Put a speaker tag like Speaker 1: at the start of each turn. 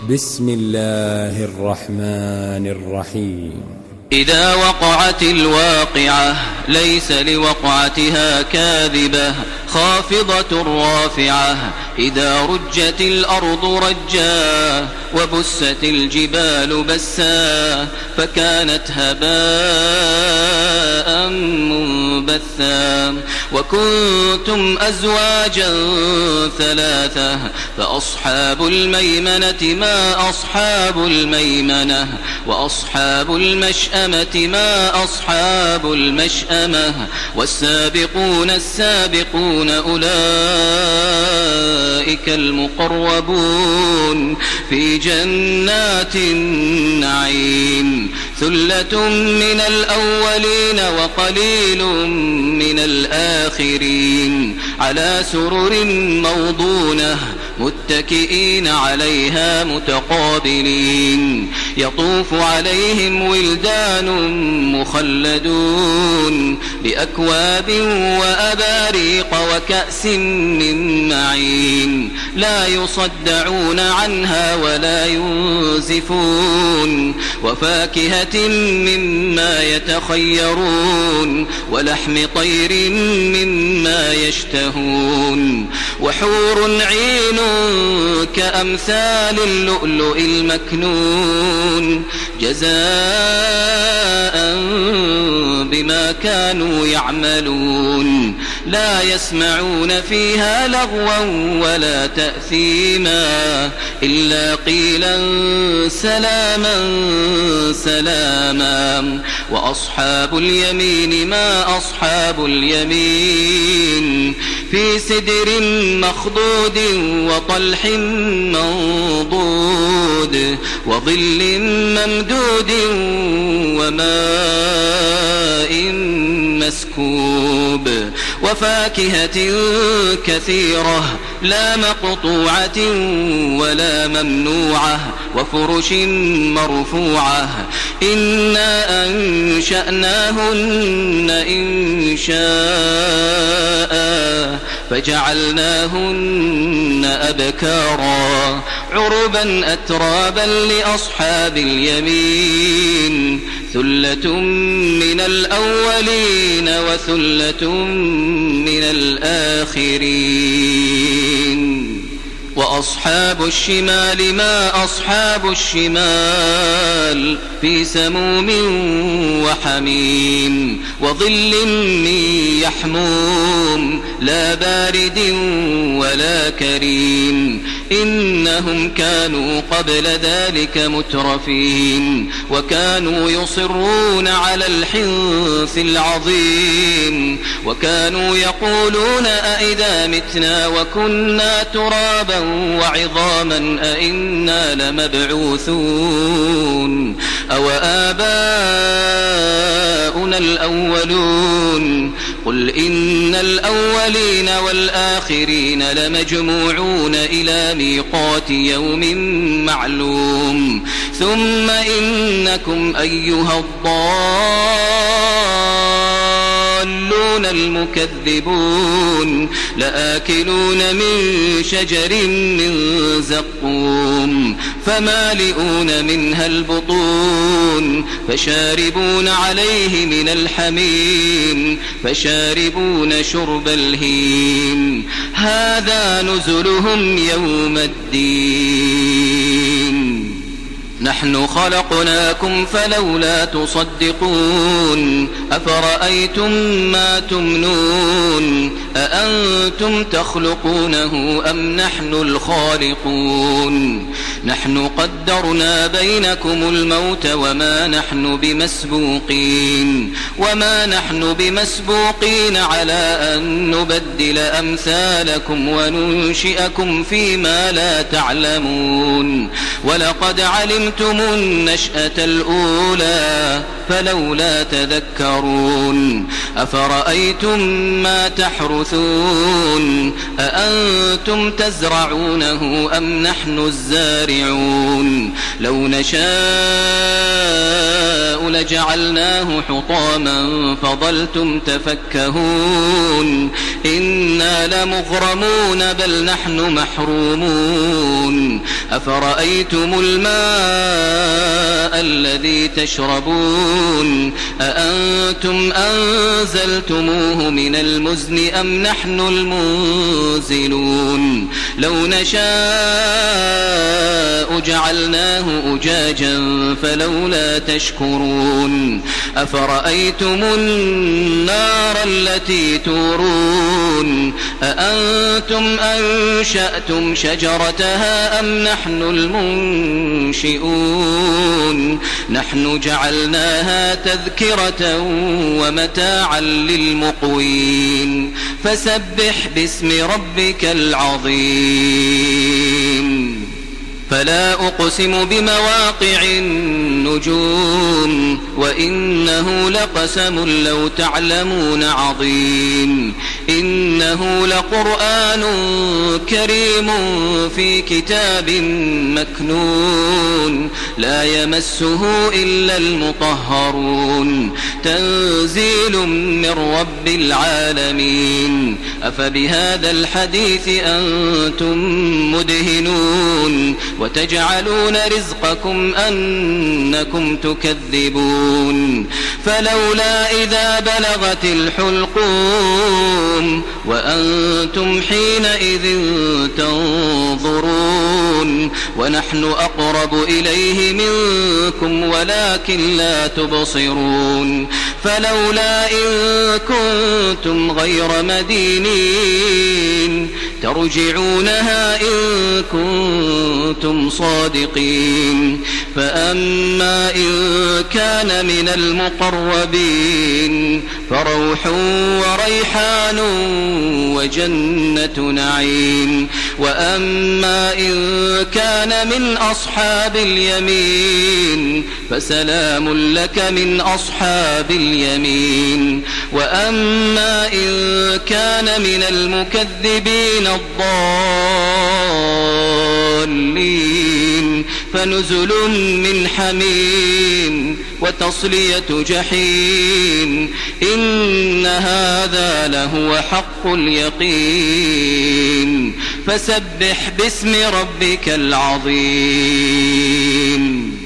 Speaker 1: بسم الله الرحمن الرحيم.
Speaker 2: إذا وقعت الواقعة ليس لوقعتها كاذبة خافضة رافعة إذا رجت الأرض رجا وبست الجبال بسا فكانت هباء منبثا وكنتم أزواجا ثلاثة فأصحاب الميمنة ما أصحاب الميمنة وأصحاب المشأمة ما أصحاب المشأمة والسابقون السابقون أولئك المقربون في جنات النعيم ثلة من الأولين وقليل من الآخرين على سرر موضونة متكئين عليها متقابلين يطوف عليهم ولدان مخلدون بأكواب وأباريق وكأس من معين لا يصدعون عنها ولا ينزفون وفاكهة مما يتخيرون ولحم طير مما يشتهون وحور عين كأمثال اللؤلؤ المكنون جزاء بما كانوا يعملون لا يسمعون فيها لغوا ولا تأثيما إلا قيلا سلاما سلاما وأصحاب اليمين ما أصحاب اليمين في سدر مخضود وطلح منضود وظل ممدود وماء مسكوب وفاكهة كثيرة لا مقطوعة ولا ممنوعة وفرش مرفوعة إنا أنشأناهن إنشاء فجعلناهن أبكارا عربا أترابا لأصحاب اليمين ثلة من الأولين وثلة من الآخرين وأصحاب الشمال ما أصحاب الشمال في سموم وحميم وظل من يحموم لا بارد ولا كريم إنهم كانوا قبل ذلك مترفين وكانوا يصرون على الحنث العظيم وكانوا يقولون أئذا متنا وكنا ترابا وعظاما أئنا لمبعوثون أو آباؤنا الأولون قل إن الأولين والآخرين لمجموعون إلى ميقات يوم معلوم ثم إنكم أيها الضالون المكذبون لآكلون من شجر من زقوم فمالئون منها البطون فشاربون عليه من الحميم فشاربون شرب الهيم هذا نزلهم يوم الدين نحن خلقناكم فلولا تصدقون أفرأيتم ما تمنون أأنتم تخلقونه أم نحن الخالقون نحن قدرنا بينكم الموت وما نحن بمسبوقين على أن نبدل أمثالكم وننشئكم فيما لا تعلمون ولقد علمتم النشأة الأولى فلولا تذكرون أفرأيتم ما تحرثون أأنتم تزرعونه أم نحن الزارعون لسارعون لو نشاء لجعلناه حطاما فظلتم تفكهون إنا لمغرمون بل نحن محرومون أفرأيتم الماء الذي تشربون أأنتم أنزلتموه من المزن أم نحن المنزلون لو نشاء جعلناه أجاجا فلولا تشكرون أفرأيتم النار التي تورون أأنتم أنشأتم شجرتها أم نحن المنشئون نحن جعلناها تذكرة ومتاعا للمقوين فسبح باسم ربك العظيم فلا أقسم بمواقع النجوم وإنه لقسم لو تعلمون عظيم إنه لقرآن كريم في كتاب مكنون لا يمسه إلا المطهرون تنزيل من رب العالمين أفبهذا الحديث أنتم مدهنون وتجعلون رزقكم أنكم تكذبون فلولا إذا بلغت الحلقوم وأنتم حينئذ تنظرون ونحن أقرب إليه منكم ولكن لا تبصرون فلولا إن كنتم غير مدينين ترجعونها إن كنتم صادقين فأما إن كان من المقربين فروح وريحان وجنة نعيم وأما إن كان من أصحاب اليمين فسلام لك من أصحاب اليمين وأما إن كان من المكذبين الضالين فنزل من حميم وتصلية جحيم إن هذا لهو حق اليقين فسبح باسم ربك العظيم